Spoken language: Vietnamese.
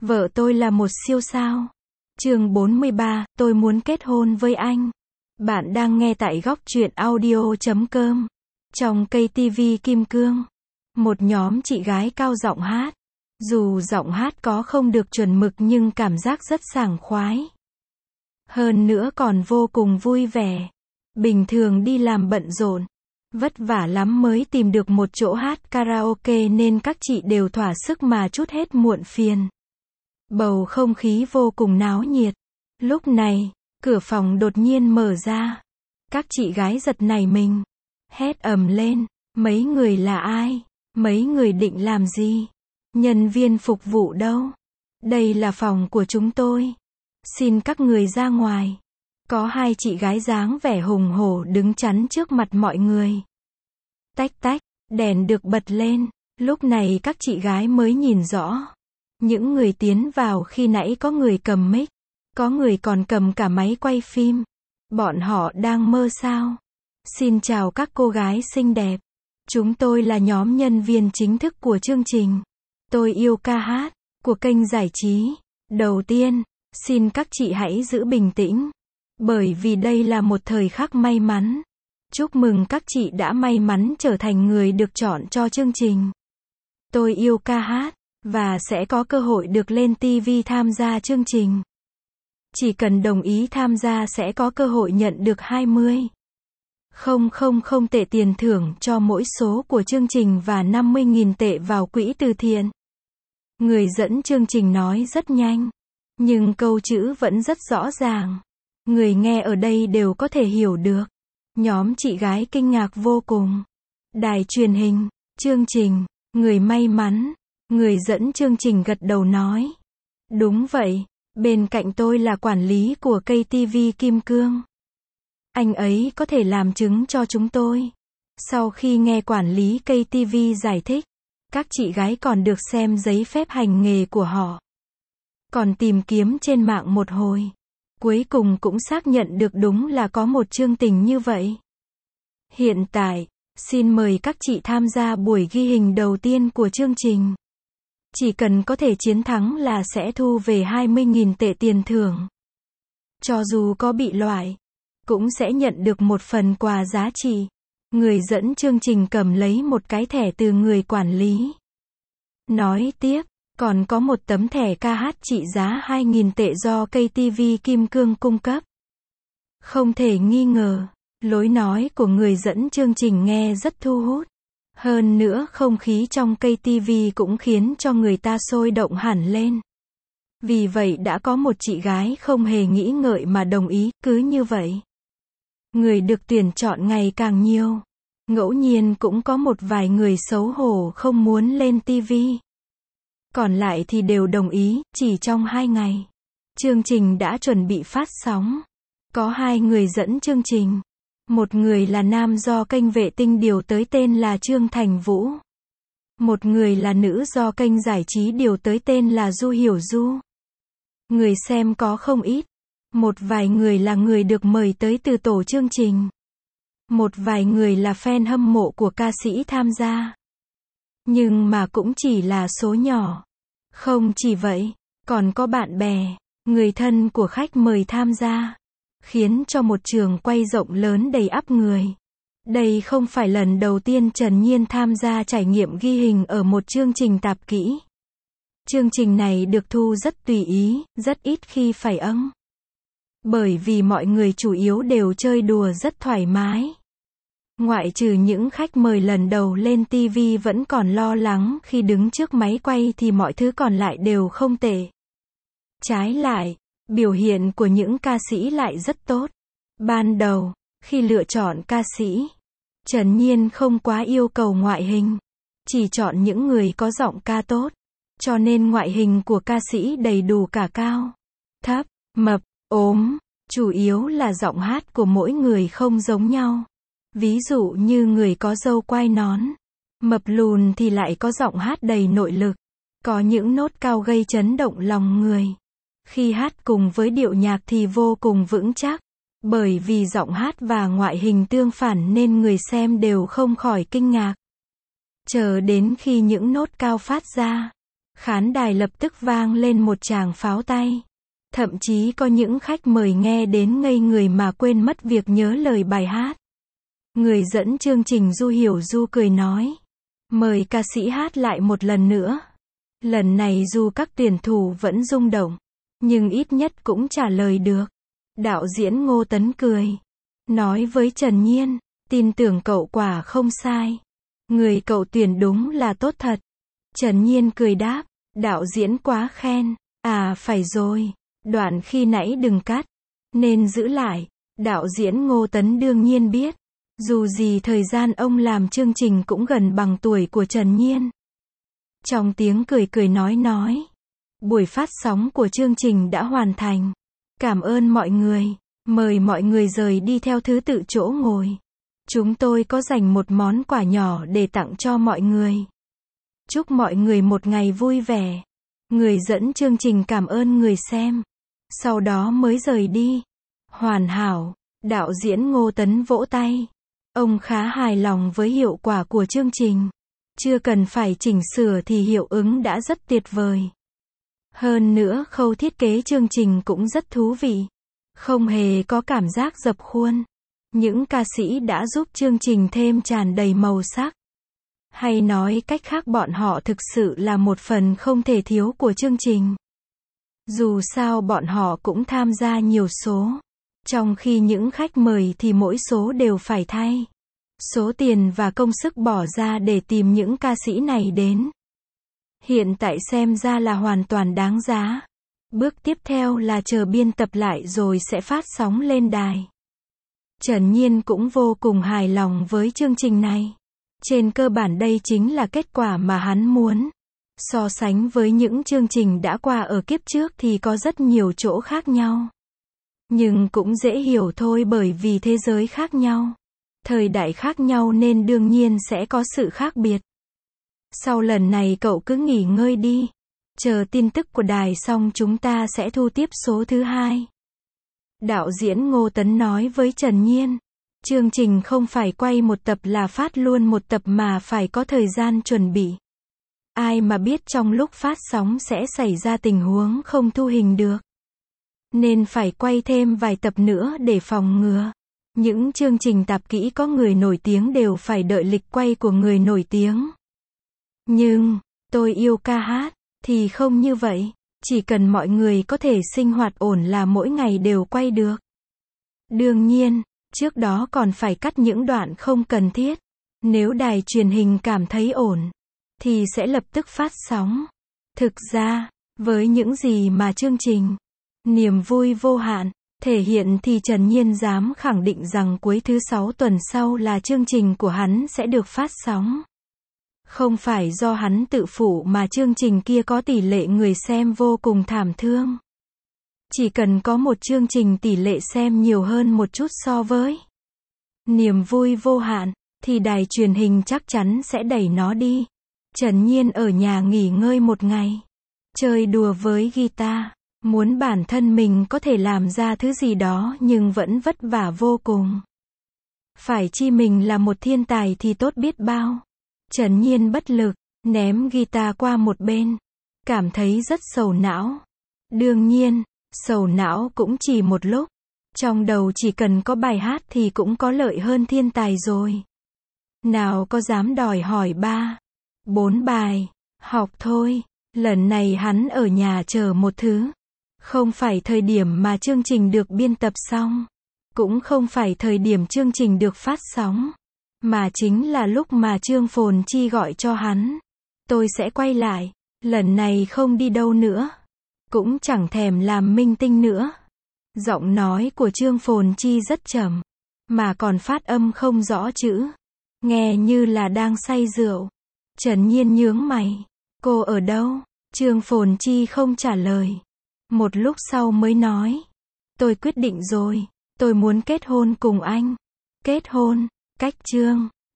Vợ tôi là một siêu sao. Chương 43, tôi muốn kết hôn với anh. Bạn đang nghe tại góc truyện audio.com. Trong cây tivi kim cương, một nhóm chị gái cao giọng hát. Dù giọng hát có không được chuẩn mực nhưng cảm giác rất sảng khoái. Hơn nữa còn vô cùng vui vẻ. Bình thường đi làm bận rộn, vất vả lắm mới tìm được một chỗ hát karaoke nên các chị đều thỏa sức mà trút hết muộn phiền. Bầu không khí vô cùng náo nhiệt. Lúc này, cửa phòng đột nhiên mở ra. Các chị gái giật nảy mình, hét ầm lên, mấy người là ai? Mấy người định làm gì? Nhân viên phục vụ đâu? Đây là phòng của chúng tôi. Xin các người ra ngoài. Có hai chị gái dáng vẻ hùng hổ đứng chắn trước mặt mọi người. Tách tách, đèn được bật lên. Lúc này các chị gái mới nhìn rõ. Những người tiến vào khi nãy có người cầm mic, có người còn cầm cả máy quay phim. Bọn họ đang mơ sao? Xin chào các cô gái xinh đẹp. Chúng tôi là nhóm nhân viên chính thức của chương trình Tôi yêu ca hát của kênh giải trí. Đầu tiên, xin các chị hãy giữ bình tĩnh, bởi vì đây là một thời khắc may mắn. Chúc mừng các chị đã may mắn trở thành người được chọn cho chương trình Tôi yêu ca hát và sẽ có cơ hội được lên TV tham gia chương trình. Chỉ cần đồng ý tham gia sẽ có cơ hội nhận được 20.000 tệ tiền thưởng cho mỗi số của chương trình và 50.000 tệ vào quỹ từ thiện. Người dẫn chương trình nói rất nhanh, nhưng câu chữ vẫn rất rõ ràng. Người nghe ở đây đều có thể hiểu được. Nhóm chị gái kinh ngạc vô cùng. Đài truyền hình, chương trình, người may mắn. Người dẫn chương trình gật đầu nói. Đúng vậy, bên cạnh tôi là quản lý của cây TV Kim Cương. Anh ấy có thể làm chứng cho chúng tôi. Sau khi nghe quản lý cây TV giải thích, các chị gái còn được xem giấy phép hành nghề của họ. Còn tìm kiếm trên mạng một hồi. Cuối cùng cũng xác nhận được đúng là có một chương trình như vậy. Hiện tại, xin mời các chị tham gia buổi ghi hình đầu tiên của chương trình. Chỉ cần có thể chiến thắng là sẽ thu về 20.000 tệ tiền thưởng. Cho dù có bị loại, cũng sẽ nhận được một phần quà giá trị. Người dẫn chương trình cầm lấy một cái thẻ từ người quản lý. Nói tiếp, còn có một tấm thẻ ca hát trị giá 2.000 tệ do cây TV Kim Cương cung cấp. Không thể nghi ngờ, lối nói của người dẫn chương trình nghe rất thu hút. Hơn nữa không khí trong cây TV cũng khiến cho người ta sôi động hẳn lên. Vì vậy đã có một chị gái không hề nghĩ ngợi mà đồng ý, cứ như vậy. Người được tuyển chọn ngày càng nhiều. Ngẫu nhiên cũng có một vài người xấu hổ không muốn lên TV. Còn lại thì đều đồng ý, chỉ trong 2 ngày. Chương trình đã chuẩn bị phát sóng. Có 2 người dẫn chương trình. Một người là nam do kênh vệ tinh điều tới tên là Trương Thành Vũ. Một người là nữ do kênh giải trí điều tới tên là Du Hiểu Du. Người xem có không ít. Một vài người là người được mời tới từ tổ chương trình. Một vài người là fan hâm mộ của ca sĩ tham gia. Nhưng mà cũng chỉ là số nhỏ. Không chỉ vậy, còn có bạn bè, người thân của khách mời tham gia. Khiến cho một trường quay rộng lớn đầy ắp người. Đây không phải lần đầu tiên Trần Nhiên tham gia trải nghiệm ghi hình ở một chương trình tạp kỹ. Chương trình này được thu rất tùy ý, rất ít khi phải âng. Bởi vì mọi người chủ yếu đều chơi đùa rất thoải mái. Ngoại trừ những khách mời lần đầu lên TV vẫn còn lo lắng khi đứng trước máy quay thì mọi thứ còn lại đều không tệ. Trái lại, biểu hiện của những ca sĩ lại rất tốt. Ban đầu, khi lựa chọn ca sĩ, Trần Nhiên không quá yêu cầu ngoại hình. Chỉ chọn những người có giọng ca tốt. Cho nên ngoại hình của ca sĩ đầy đủ cả cao, thấp, mập, ốm. Chủ yếu là giọng hát của mỗi người không giống nhau. Ví dụ như người có râu quai nón, mập lùn thì lại có giọng hát đầy nội lực. Có những nốt cao gây chấn động lòng người. Khi hát cùng với điệu nhạc thì vô cùng vững chắc. Bởi vì giọng hát và ngoại hình tương phản nên người xem đều không khỏi kinh ngạc. Chờ đến khi những nốt cao phát ra, Khán đài lập tức vang lên một tràng pháo tay. Thậm chí có những khách mời nghe đến ngây người mà quên mất việc nhớ lời bài hát. Người dẫn chương trình Du Hiểu Du cười nói. Mời ca sĩ hát lại một lần nữa. Lần này dù các tuyển thủ vẫn rung động, nhưng ít nhất cũng trả lời được. Đạo diễn Ngô Tấn cười. Nói với Trần Nhiên, tin tưởng cậu quả không sai. Người cậu tuyển đúng là tốt thật. Trần Nhiên cười đáp, đạo diễn quá khen. À phải rồi, đoạn khi nãy đừng cắt. Nên giữ lại. Đạo diễn Ngô Tấn đương nhiên biết. Dù gì thời gian ông làm chương trình cũng gần bằng tuổi của Trần Nhiên. Trong tiếng cười cười nói. Buổi phát sóng của chương trình đã hoàn thành. Cảm ơn mọi người. Mời mọi người rời đi theo thứ tự chỗ ngồi. Chúng tôi có dành một món quà nhỏ để tặng cho mọi người. Chúc mọi người một ngày vui vẻ. Người dẫn chương trình cảm ơn người xem. Sau đó mới rời đi. Hoàn hảo. Đạo diễn Ngô Tấn vỗ tay. Ông khá hài lòng với hiệu quả của chương trình. Chưa cần phải chỉnh sửa thì hiệu ứng đã rất tuyệt vời. Hơn nữa khâu thiết kế chương trình cũng rất thú vị. Không hề có cảm giác dập khuôn. Những ca sĩ đã giúp chương trình thêm tràn đầy màu sắc. Hay nói cách khác bọn họ thực sự là một phần không thể thiếu của chương trình. Dù sao bọn họ cũng tham gia nhiều số. Trong khi những khách mời thì mỗi số đều phải thay. Số tiền và công sức bỏ ra để tìm những ca sĩ này đến. Hiện tại xem ra là hoàn toàn đáng giá. Bước tiếp theo là chờ biên tập lại rồi sẽ phát sóng lên đài. Trần Nhiên cũng vô cùng hài lòng với chương trình này. Trên cơ bản đây chính là kết quả mà hắn muốn. So sánh với những chương trình đã qua ở kiếp trước thì có rất nhiều chỗ khác nhau. Nhưng cũng dễ hiểu thôi bởi vì thế giới khác nhau. Thời đại khác nhau nên đương nhiên sẽ có sự khác biệt. Sau lần này cậu cứ nghỉ ngơi đi. Chờ tin tức của đài xong chúng ta sẽ thu tiếp số thứ 2. Đạo diễn Ngô Tấn nói với Trần Nhiên. Chương trình không phải quay một tập là phát luôn một tập mà phải có thời gian chuẩn bị. Ai mà biết trong lúc phát sóng sẽ xảy ra tình huống không thu hình được. Nên phải quay thêm vài tập nữa để phòng ngừa. Những chương trình tạp kỹ có người nổi tiếng đều phải đợi lịch quay của người nổi tiếng. Nhưng, tôi yêu ca hát, thì không như vậy. Chỉ cần mọi người có thể sinh hoạt ổn là mỗi ngày đều quay được. Đương nhiên, trước đó còn phải cắt những đoạn không cần thiết. Nếu đài truyền hình cảm thấy ổn, thì sẽ lập tức phát sóng. Thực ra, với những gì mà chương trình Niềm Vui Vô Hạn thể hiện thì Trần Nhiên dám khẳng định rằng cuối thứ 6 tuần sau là chương trình của hắn sẽ được phát sóng. Không phải do hắn tự phụ mà chương trình kia có tỷ lệ người xem vô cùng thảm thương. Chỉ cần có một chương trình tỷ lệ xem nhiều hơn một chút so với Niềm Vui Vô Hạn, thì đài truyền hình chắc chắn sẽ đẩy nó đi. Trần Nhiên ở nhà nghỉ ngơi một ngày. Chơi đùa với guitar. Muốn bản thân mình có thể làm ra thứ gì đó nhưng vẫn vất vả vô cùng. Phải chi mình là một thiên tài thì tốt biết bao. Trần Nhiên bất lực, ném guitar qua một bên. Cảm thấy rất sầu não. Đương nhiên, sầu não cũng chỉ một lúc. Trong đầu chỉ cần có bài hát thì cũng có lợi hơn thiên tài rồi. Nào có dám đòi hỏi 3, 4 bài. Học thôi. Lần này hắn ở nhà chờ một thứ. Không phải thời điểm mà chương trình được biên tập xong. Cũng không phải thời điểm chương trình được phát sóng. Mà chính là lúc mà Trương Phồn Chi gọi cho hắn. Tôi sẽ quay lại. Lần này không đi đâu nữa. Cũng chẳng thèm làm minh tinh nữa. Giọng nói của Trương Phồn Chi rất trầm. Mà còn phát âm không rõ chữ. Nghe như là đang say rượu. Trần Nhiên nhướng mày. Cô ở đâu? Trương Phồn Chi không trả lời. Một lúc sau mới nói. Tôi quyết định rồi. Tôi muốn kết hôn cùng anh. Kết hôn? Cách Trương